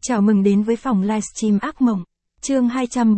Chào mừng đến với phòng livestream ác mộng, chương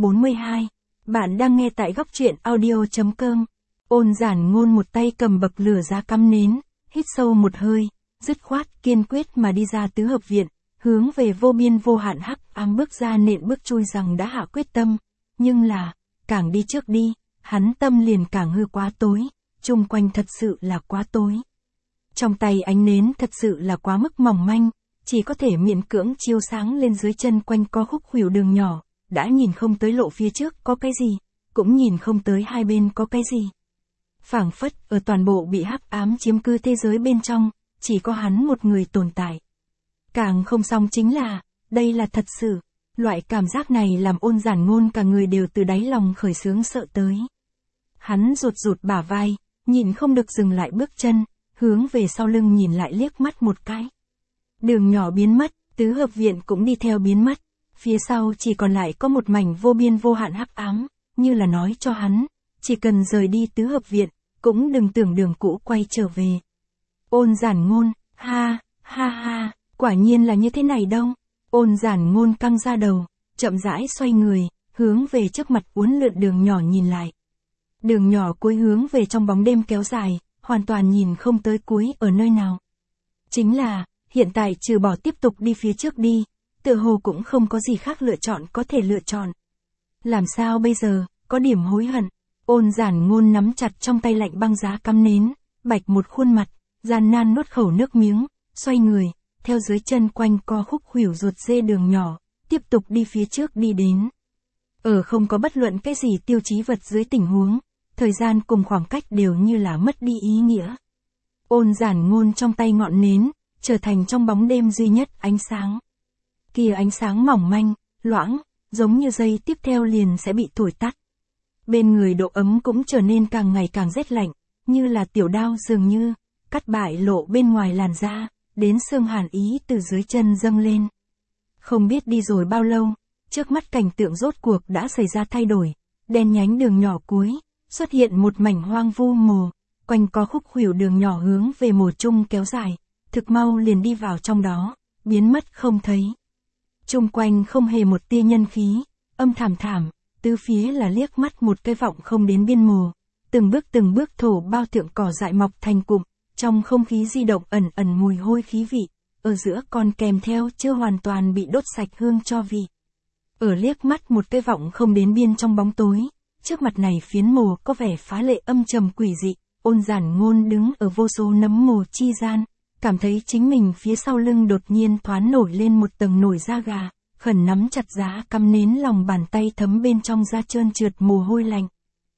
242. Bạn đang nghe tại góc truyện audio.com. Ôn giản ngôn một tay cầm bậc lửa giá cắm nến, hít sâu một hơi, dứt khoát kiên quyết mà đi ra tứ hợp viện, hướng về vô biên vô hạn hắc ám bước ra nện bước chui rằng đã hạ quyết tâm. Nhưng là, càng đi trước đi, hắn tâm liền càng hư quá tối, chung quanh thật sự là quá tối. Trong tay ánh nến thật sự là quá mức mỏng manh, chỉ có thể miễn cưỡng chiếu sáng lên dưới chân quanh co khúc khuỷu đường nhỏ, đã nhìn không tới lộ phía trước có cái gì, cũng nhìn không tới hai bên có cái gì. Phảng phất ở toàn bộ bị hắc ám chiếm cứ thế giới bên trong, chỉ có hắn một người tồn tại. Càng không xong chính là, đây là thật sự, loại cảm giác này làm Ôn giản ngôn cả người đều từ đáy lòng khởi xướng sợ tới. Hắn rụt rụt bả vai, nhìn không được dừng lại bước chân, hướng về sau lưng nhìn lại liếc mắt một cái. Đường nhỏ biến mất, tứ hợp viện cũng đi theo biến mất, phía sau chỉ còn lại có một mảnh vô biên vô hạn hắc ám, như là nói cho hắn, chỉ cần rời đi tứ hợp viện, cũng đừng tưởng đường cũ quay trở về. Ôn giản ngôn, ha, ha ha, quả nhiên là như thế này đâu. Ôn giản ngôn căng ra đầu, chậm rãi xoay người, hướng về trước mặt uốn lượn đường nhỏ nhìn lại. Đường nhỏ cuối hướng về trong bóng đêm kéo dài, hoàn toàn nhìn không tới cuối ở nơi nào. Chính là, hiện tại trừ bỏ tiếp tục đi phía trước đi, tựa hồ cũng không có gì khác lựa chọn có thể lựa chọn. Làm sao bây giờ, có điểm hối hận. Ôn giản ngôn nắm chặt trong tay lạnh băng giá cắm nến, bạch một khuôn mặt, gian nan nuốt khẩu nước miếng, xoay người, theo dưới chân quanh co khúc khuỷu ruột dê đường nhỏ, tiếp tục đi phía trước đi đến. Ở không có bất luận cái gì tiêu chí vật dưới tình huống, thời gian cùng khoảng cách đều như là mất đi ý nghĩa. Ôn giản ngôn trong tay ngọn nến, trở thành trong bóng đêm duy nhất ánh sáng. Kia ánh sáng mỏng manh, loãng, giống như giây tiếp theo liền sẽ bị thổi tắt. Bên người độ ấm cũng trở nên càng ngày càng rét lạnh, như là tiểu đao dường như, cắt bại lộ bên ngoài làn da, đến xương hàn ý từ dưới chân dâng lên. Không biết đi rồi bao lâu, trước mắt cảnh tượng rốt cuộc đã xảy ra thay đổi, đen nhánh đường nhỏ cuối, xuất hiện một mảnh hoang vu mồ, quanh có khúc khuỷu đường nhỏ hướng về mồ trung kéo dài, thực mau liền đi vào trong đó, biến mất không thấy. Chung quanh không hề một tia nhân khí, âm thảm thảm, tứ phía là liếc mắt một cái vọng không đến biên mồ, từng bước thổ bao thượng cỏ dại mọc thành cụm, trong không khí di động ẩn ẩn mùi hôi khí vị, ở giữa còn kèm theo chưa hoàn toàn bị đốt sạch hương cho vị. Ở liếc mắt một cái vọng không đến biên trong bóng tối, trước mặt này phiến mồ có vẻ phá lệ âm trầm quỷ dị, Ôn giản ngôn đứng ở vô số nấm mồ chi gian, cảm thấy chính mình phía sau lưng đột nhiên thoáng nổi lên một tầng nổi da gà, khẩn nắm chặt giá cắm nến lòng bàn tay thấm bên trong da trơn trượt mồ hôi lạnh.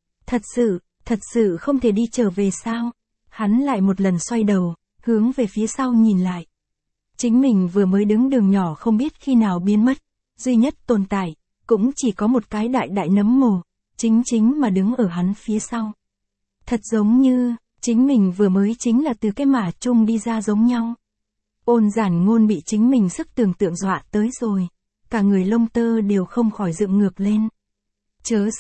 Thật sự không thể đi trở về sao? Hắn lại một lần xoay đầu, hướng về phía sau nhìn lại. Chính mình vừa mới đứng đường nhỏ không biết khi nào biến mất, duy nhất tồn tại, cũng chỉ có một cái đại đại nấm mồ, chính mà đứng ở hắn phía sau. Thật giống như, chính mình vừa mới chính là từ cái mả chung đi ra giống nhau. Ôn giản ngôn bị chính mình sức tưởng tượng dọa tới rồi, cả người lông tơ đều không khỏi dựng ngược lên. Chớ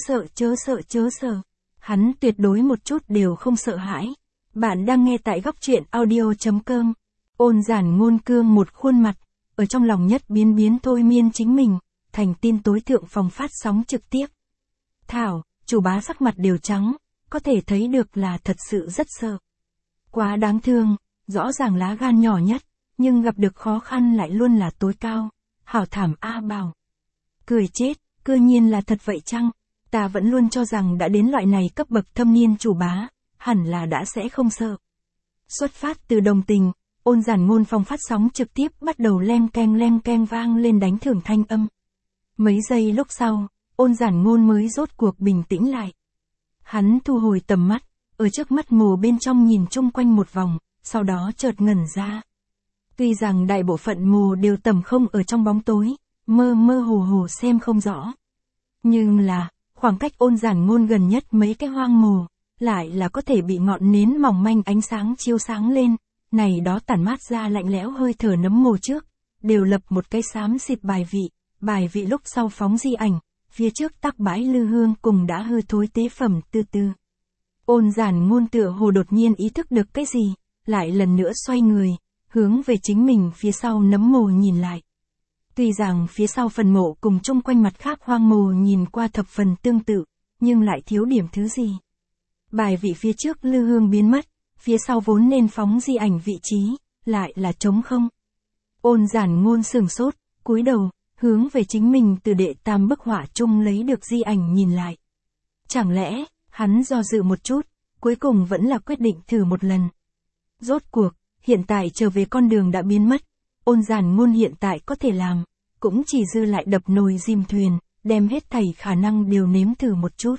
sợ. Hắn tuyệt đối một chút đều không sợ hãi. Bạn đang nghe tại góc truyện audio.com. Ôn giản ngôn cương một khuôn mặt, ở trong lòng nhất biến thôi miên chính mình, thành tin tối thượng phòng phát sóng trực tiếp. Thảo, chủ bá sắc mặt đều trắng, có thể thấy được là thật sự rất sợ. Quá đáng thương, rõ ràng lá gan nhỏ nhất, nhưng gặp được khó khăn lại luôn là tối cao. Hảo thảm A Bảo. Cười chết, cư nhiên là thật vậy chăng? Ta vẫn luôn cho rằng đã đến loại này cấp bậc thâm niên chủ bá, hẳn là đã sẽ không sợ. Xuất phát từ đồng tình, Ôn giản ngôn phòng phát sóng trực tiếp bắt đầu len keng vang lên đánh thưởng thanh âm. Mấy giây lúc sau, Ôn giản ngôn mới rốt cuộc bình tĩnh lại. Hắn thu hồi tầm mắt, ở trước mắt mồ bên trong nhìn chung quanh một vòng, sau đó chợt ngẩn ra. Tuy rằng đại bộ phận mồ đều tầm không ở trong bóng tối, mơ hồ xem không rõ. Nhưng là, khoảng cách Ôn giản ngôn gần nhất mấy cái hoang mồ, lại là có thể bị ngọn nến mỏng manh ánh sáng chiếu sáng lên, này đó tản mát ra lạnh lẽo hơi thở nấm mồ trước, đều lập một cái xám xịt bài vị lúc sau phóng di ảnh, phía trước tắc bãi lư hương cùng đã hư thối tế phẩm từ từ. Ôn giản ngôn tựa hồ đột nhiên ý thức được cái gì, lại lần nữa xoay người, hướng về chính mình phía sau nấm mồ nhìn lại. Tuy rằng phía sau phần mộ cùng chung quanh mặt khác hoang mồ nhìn qua thập phần tương tự, nhưng lại thiếu điểm thứ gì. Bài vị phía trước lư hương biến mất, phía sau vốn nên phóng di ảnh vị trí, lại là trống không. Ôn Giản Ngôn sửng sốt, cúi đầu, hướng về chính mình từ đệ tam bức họa chung lấy được di ảnh nhìn lại. Chẳng lẽ, hắn do dự một chút, cuối cùng vẫn là quyết định thử một lần. Rốt cuộc, hiện tại trở về con đường đã biến mất, Ôn Giản Ngôn hiện tại có thể làm, cũng chỉ dư lại đập nồi dìm thuyền, đem hết thảy khả năng đều nếm thử một chút.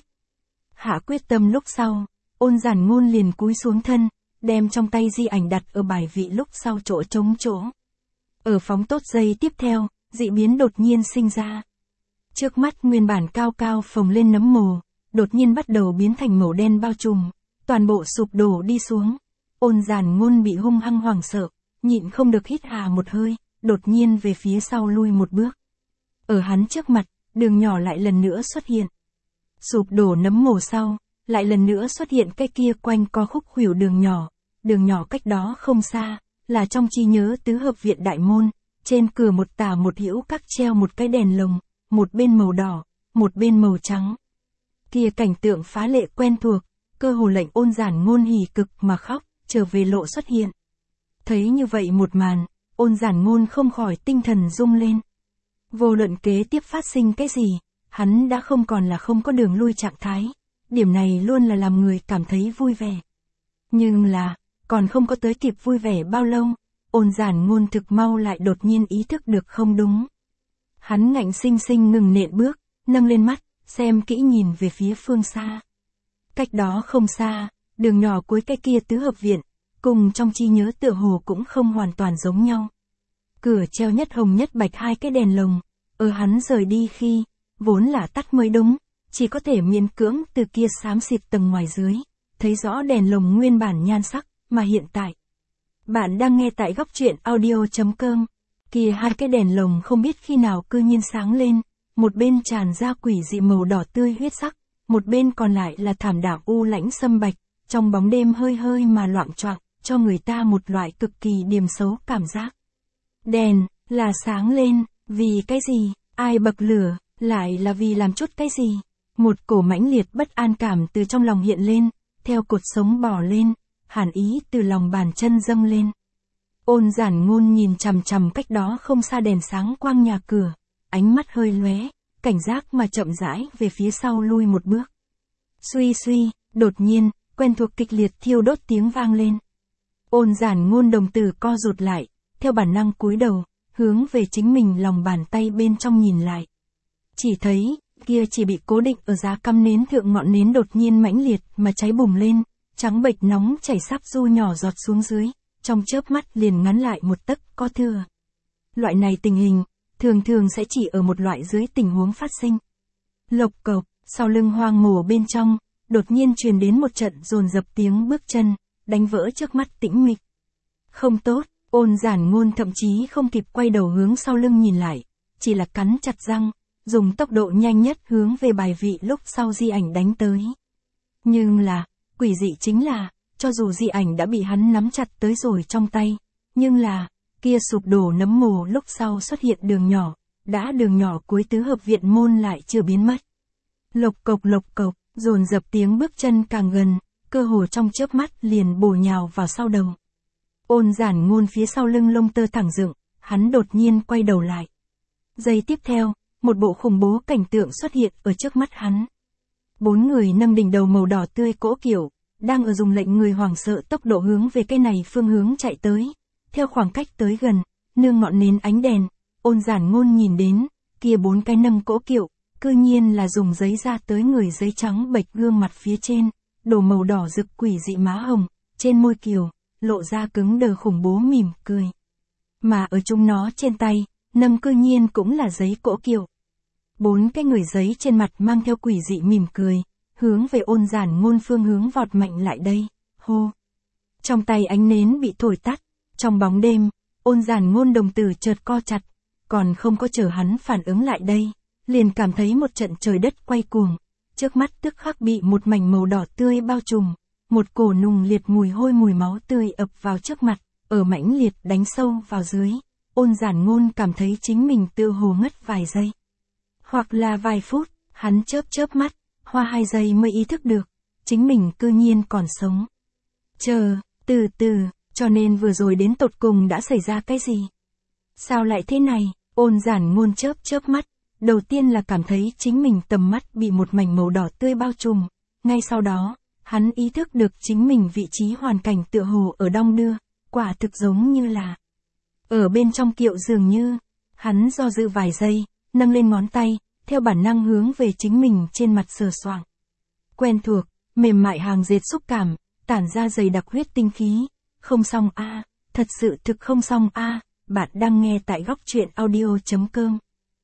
Hạ quyết tâm lúc sau, Ôn Giản Ngôn liền cúi xuống thân, đem trong tay di ảnh đặt ở bài vị lúc sau chỗ trống chỗ. Ở phóng tốt giây tiếp theo, dị biến đột nhiên sinh ra. Trước mắt nguyên bản cao cao phồng lên nấm mồ, đột nhiên bắt đầu biến thành màu đen bao trùm, toàn bộ sụp đổ đi xuống. Ôn Giản Ngôn bị hung hăng hoảng sợ, nhịn không được hít hà một hơi, đột nhiên về phía sau lui một bước. Ở hắn trước mặt, đường nhỏ lại lần nữa xuất hiện. Sụp đổ nấm mồ sau, lại lần nữa xuất hiện cái kia quanh co khúc khuỷu đường nhỏ cách đó không xa, là trong trí nhớ tứ hợp viện đại môn, trên cửa một tả một hữu các treo một cái đèn lồng, một bên màu đỏ, một bên màu trắng. Kia cảnh tượng phá lệ quen thuộc, cơ hồ lệnh Ôn Giản Ngôn hỉ cực mà khóc, trở về lộ xuất hiện. Thấy như vậy một màn, Ôn Giản Ngôn không khỏi tinh thần rung lên. Vô luận kế tiếp phát sinh cái gì, hắn đã không còn là không có đường lui trạng thái, điểm này luôn là làm người cảm thấy vui vẻ. Nhưng là, còn không có tới kịp vui vẻ bao lâu, Ôn Giản Ngôn thực mau lại đột nhiên ý thức được không đúng. Hắn ngạnh sinh sinh ngừng nện bước, nâng lên mắt, xem kỹ nhìn về phía phương xa. Cách đó không xa, đường nhỏ cuối cái kia tứ hợp viện, cùng trong trí nhớ tựa hồ cũng không hoàn toàn giống nhau. Cửa treo nhất hồng nhất bạch hai cái đèn lồng, ở hắn rời đi khi, vốn là tắt mới đúng, chỉ có thể miễn cưỡng từ kia xám xịt tầng ngoài dưới, thấy rõ đèn lồng nguyên bản nhan sắc, mà hiện tại. Bạn đang nghe tại góc truyện audio.com, kia hai cái đèn lồng không biết khi nào cư nhiên sáng lên, một bên tràn ra quỷ dị màu đỏ tươi huyết sắc, một bên còn lại là thảm đạm u lãnh sâm bạch, trong bóng đêm hơi hơi mà loạng choạng, cho người ta một loại cực kỳ điềm xấu cảm giác. Đèn, là sáng lên, vì cái gì, ai bậc lửa, lại là vì làm chút cái gì. Một cổ mãnh liệt bất an cảm từ trong lòng hiện lên, theo cột sống bò lên, hàn ý từ lòng bàn chân dâng lên. Ôn Giản Ngôn nhìn chằm chằm cách đó không xa đèn sáng quang nhà cửa, ánh mắt hơi lóe, cảnh giác mà chậm rãi về phía sau lui một bước. Suy suy, đột nhiên, quen thuộc kịch liệt thiêu đốt tiếng vang lên. Ôn Giản Ngôn đồng tử co rụt lại, theo bản năng cúi đầu, hướng về chính mình lòng bàn tay bên trong nhìn lại. Chỉ thấy, kia chỉ bị cố định ở giá cắm nến thượng ngọn nến đột nhiên mãnh liệt mà cháy bùng lên, trắng bệch nóng chảy sáp du nhỏ giọt xuống dưới, trong chớp mắt liền ngắn lại một tấc có thừa. Loại này tình hình, thường thường sẽ chỉ ở một loại dưới tình huống phát sinh. Lộc cộc, sau lưng hoang mồ bên trong, đột nhiên truyền đến một trận dồn dập tiếng bước chân, đánh vỡ trước mắt tĩnh mịch. Không tốt, Ôn Giản Ngôn thậm chí không kịp quay đầu hướng sau lưng nhìn lại, chỉ là cắn chặt răng, dùng tốc độ nhanh nhất hướng về bài vị lúc sau di ảnh đánh tới. Nhưng là, quỷ dị chính là, cho dù di ảnh đã bị hắn nắm chặt tới rồi trong tay, nhưng là, kia sụp đổ nấm mồ lúc sau xuất hiện đường nhỏ, đường nhỏ cuối tứ hợp viện môn lại chưa biến mất. Lộc cộc, dồn dập tiếng bước chân càng gần, cơ hồ trong chớp mắt liền bổ nhào vào sau đầu. Ôn Giản Ngôn phía sau lưng lông tơ thẳng dựng, hắn đột nhiên quay đầu lại. Giây tiếp theo, một bộ khủng bố cảnh tượng xuất hiện ở trước mắt hắn. 4 người nâng đỉnh đầu màu đỏ tươi cỗ kiểu, đang ở dùng lệnh người hoảng sợ tốc độ hướng về cây này phương hướng chạy tới. Theo khoảng cách tới gần, nương ngọn nến ánh đèn, Ôn Giản Ngôn nhìn đến, kia 4 cái nâng cỗ kiểu, cư nhiên là dùng giấy ra tới người giấy trắng bệch gương mặt phía trên, đổ màu đỏ rực quỷ dị má hồng, trên môi kiều, lộ ra cứng đờ khủng bố mỉm cười. Mà ở chúng nó trên tay, nâng cư nhiên cũng là giấy cỗ kiểu. 4 cái người giấy trên mặt mang theo quỷ dị mỉm cười, hướng về Ôn Giản Ngôn phương hướng vọt mạnh lại đây, hô. Trong tay ánh nến bị thổi tắt, trong bóng đêm, Ôn Giản Ngôn đồng tử chợt co chặt, còn không có chờ hắn phản ứng lại đây, liền cảm thấy một trận trời đất quay cuồng, trước mắt tức khắc bị một mảnh màu đỏ tươi bao trùm, một cổ nùng liệt mùi hôi mùi máu tươi ập vào trước mặt, ở mãnh liệt đánh sâu vào dưới, Ôn Giản Ngôn cảm thấy chính mình tựa hồ ngất vài giây. Hoặc là vài phút, hắn chớp mắt, hoa 2 giây mới ý thức được, chính mình cư nhiên còn sống. Chờ, từ từ, cho nên vừa rồi đến tột cùng đã xảy ra cái gì? Sao lại thế này? Ôn Giản Ngôn chớp mắt, đầu tiên là cảm thấy chính mình tầm mắt bị một mảnh màu đỏ tươi bao trùm, ngay sau đó, hắn ý thức được chính mình vị trí hoàn cảnh tựa hồ ở đong đưa, quả thực giống như là ở bên trong kiệu dường như. Hắn do dự vài giây, nâng lên ngón tay, theo bản năng hướng về chính mình trên mặt sờ soạng. Quen thuộc, mềm mại hàng dệt xúc cảm, tản ra dày đặc huyết tinh khí. Không xong a, thật sự thực không xong a. Bạn đang nghe tại góc truyện audio.com.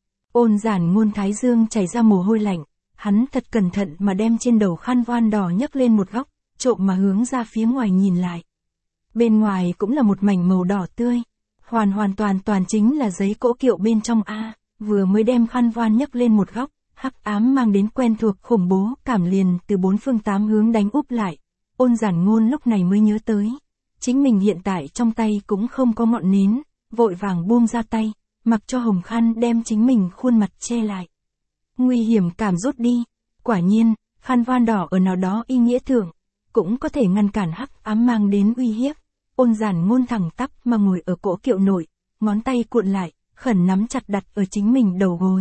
Ôn Giản Ngôn thái dương chảy ra mồ hôi lạnh, hắn thật cẩn thận mà đem trên đầu khăn voan đỏ nhấc lên một góc, trộm mà hướng ra phía ngoài nhìn lại. Bên ngoài cũng là một mảnh màu đỏ tươi, hoàn toàn chính là giấy cỗ kiệu bên trong a. Vừa mới đem khăn voan nhấc lên một góc, hắc ám mang đến quen thuộc khủng bố cảm liền từ 4 phương 8 hướng đánh úp lại. Ôn Giản Ngôn lúc này mới nhớ tới, chính mình hiện tại trong tay cũng không có ngọn nến, vội vàng buông ra tay, mặc cho hồng khăn đem chính mình khuôn mặt che lại. Nguy hiểm cảm rút đi, quả nhiên, khăn voan đỏ ở nào đó ý nghĩa thượng, cũng có thể ngăn cản hắc ám mang đến uy hiếp. Ôn Giản Ngôn thẳng tắp mà ngồi ở cỗ kiệu nội, ngón tay cuộn lại, khẩn nắm chặt đặt ở chính mình đầu gối.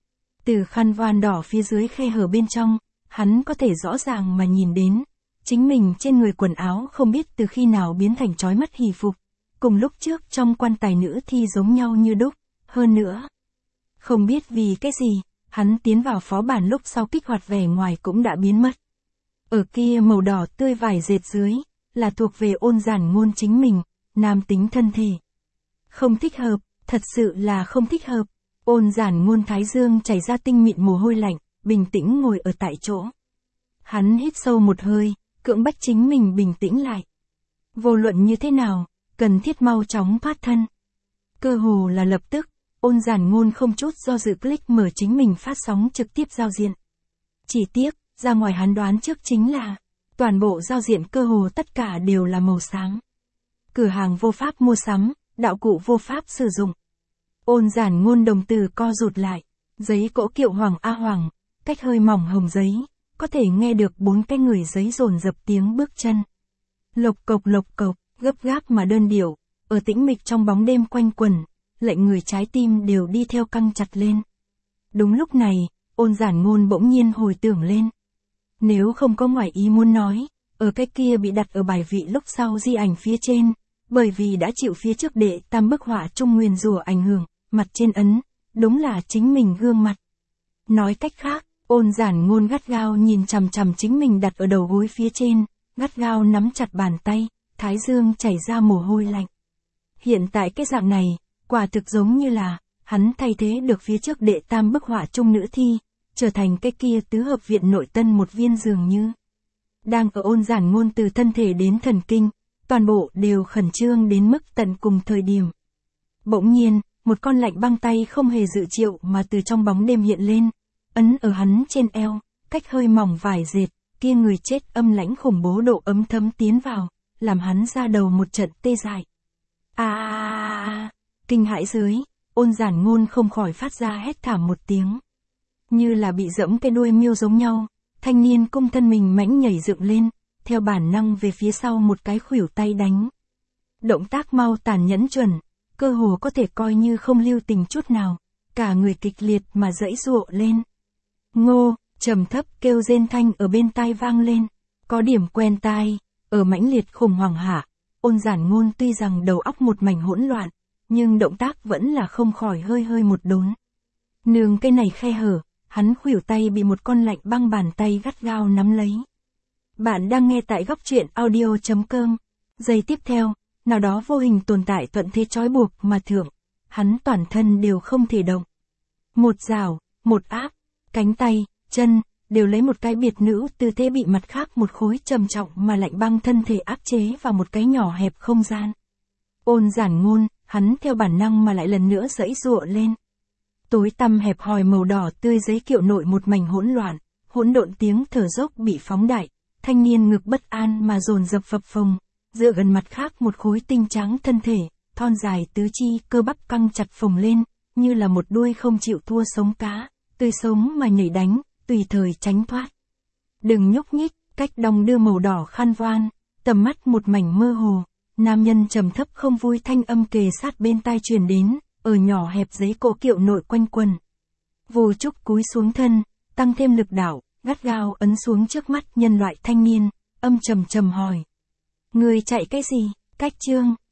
Từ khăn voan đỏ phía dưới khe hở bên trong, hắn có thể rõ ràng mà nhìn đến, chính mình trên người quần áo không biết từ khi nào biến thành trói mắt hỷ phục, cùng lúc trước trong quan tài nữ thi giống nhau như đúc, hơn nữa. Không biết vì cái gì, hắn tiến vào phó bản lúc sau kích hoạt vẻ ngoài cũng đã biến mất. Ở kia màu đỏ tươi vải dệt dưới, là thuộc về Ôn Giản Ngôn chính mình, nam tính thân thể. Không thích hợp, thật sự là không thích hợp. Ôn Giản Ngôn thái dương chảy ra tinh mịn mồ hôi lạnh, bình tĩnh ngồi ở tại chỗ. Hắn hít sâu một hơi, cưỡng bách chính mình bình tĩnh lại. Vô luận như thế nào, cần thiết mau chóng thoát thân. Cơ hồ là lập tức, Ôn Giản Ngôn không chút do dự click mở chính mình phát sóng trực tiếp giao diện. Chỉ tiếc, ra ngoài hắn đoán trước chính là, toàn bộ giao diện cơ hồ tất cả đều là màu sáng. Cửa hàng vô pháp mua sắm, đạo cụ vô pháp sử dụng. Ôn Giản Ngôn đồng tử co rụt lại, giấy cỗ kiệu hoàng a hoàng, cách hơi mỏng hồng giấy, có thể nghe được 4 cái người giấy dồn dập tiếng bước chân. Lộc cộc, gấp gáp mà đơn điệu, ở tĩnh mịch trong bóng đêm quanh quẩn, lệnh người trái tim đều đi theo căng chặt lên. Đúng lúc này, Ôn Giản Ngôn bỗng nhiên hồi tưởng lên. Nếu không có ngoại ý muốn nói, ở cái kia bị đặt ở bài vị lúc sau di ảnh phía trên, bởi vì đã chịu phía trước đệ tam bức họa trung nguyền rủa ảnh hưởng, mặt trên ấn, đúng là chính mình gương mặt. Nói cách khác, Ôn Giản Ngôn gắt gao nhìn chằm chằm chính mình đặt ở đầu gối phía trên, gắt gao nắm chặt bàn tay, thái dương chảy ra mồ hôi lạnh. Hiện tại cái dạng này, quả thực giống như là, hắn thay thế được phía trước đệ tam bức họa trung nữ thi, trở thành cái kia tứ hợp viện nội tân một viên dường như. Đang ở Ôn Giản Ngôn từ thân thể đến thần kinh, toàn bộ đều khẩn trương đến mức tận cùng thời điểm. Bỗng nhiên, một con lạnh băng tay không hề dự triệu mà từ trong bóng đêm hiện lên, ấn ở hắn trên eo, cách hơi mỏng vải dệt, kia người chết âm lãnh khủng bố độ ấm thấm tiến vào, làm hắn ra đầu một trận tê dại. Kinh hãi dưới, Ôn Giản Ngôn không khỏi phát ra hét thảm một tiếng. Như là bị giẫm cái đuôi miêu giống nhau, thanh niên cung thân mình mãnh nhảy dựng lên, theo bản năng về phía sau một cái khuỷu tay đánh. Động tác mau tàn nhẫn chuẩn, cơ hồ có thể coi như không lưu tình chút nào, cả người kịch liệt mà giãy giụa lên. Ngô, trầm thấp kêu rên thanh ở bên tai vang lên, có điểm quen tai, ở mãnh liệt khủng hoảng hạ, Ôn Giản Ngôn tuy rằng đầu óc một mảnh hỗn loạn, nhưng động tác vẫn là không khỏi hơi một đốn. Nương cái này khe hở, hắn khuỷu tay bị một con lạnh băng bàn tay gắt gao nắm lấy. Bạn đang nghe tại góc truyện audio.com. Giây tiếp theo, nào đó vô hình tồn tại thuận thế trói buộc mà thượng, hắn toàn thân đều không thể động. Một rào, một áp, cánh tay, chân, đều lấy một cái biệt nữ tư thế bị mặt khác một khối trầm trọng mà lạnh băng thân thể áp chế vào một cái nhỏ hẹp không gian. Ôn Giản Ngôn, hắn theo bản năng mà lại lần nữa giãy giụa lên. Tối tăm hẹp hòi màu đỏ tươi giấy kiệu nội một mảnh hỗn loạn, hỗn độn tiếng thở dốc bị phóng đại, thanh niên ngực bất an mà dồn dập phập phồng, dựa gần mặt khác một khối tinh trắng thân thể, thon dài tứ chi, cơ bắp căng chặt phồng lên, như là một đuôi không chịu thua sống cá, tươi sống mà nhảy đánh, tùy thời tránh thoát. Đừng nhúc nhích, cách đong đưa màu đỏ khăn voan, tầm mắt một mảnh mơ hồ, nam nhân trầm thấp không vui thanh âm kề sát bên tai truyền đến, ở nhỏ hẹp giấy cổ kiệu nội quanh quần. Vô Trúc cúi xuống thân, tăng thêm lực đạo, gắt gao ấn xuống trước mắt nhân loại thanh niên, âm trầm trầm hỏi. Người chạy cái gì, Cách Trương?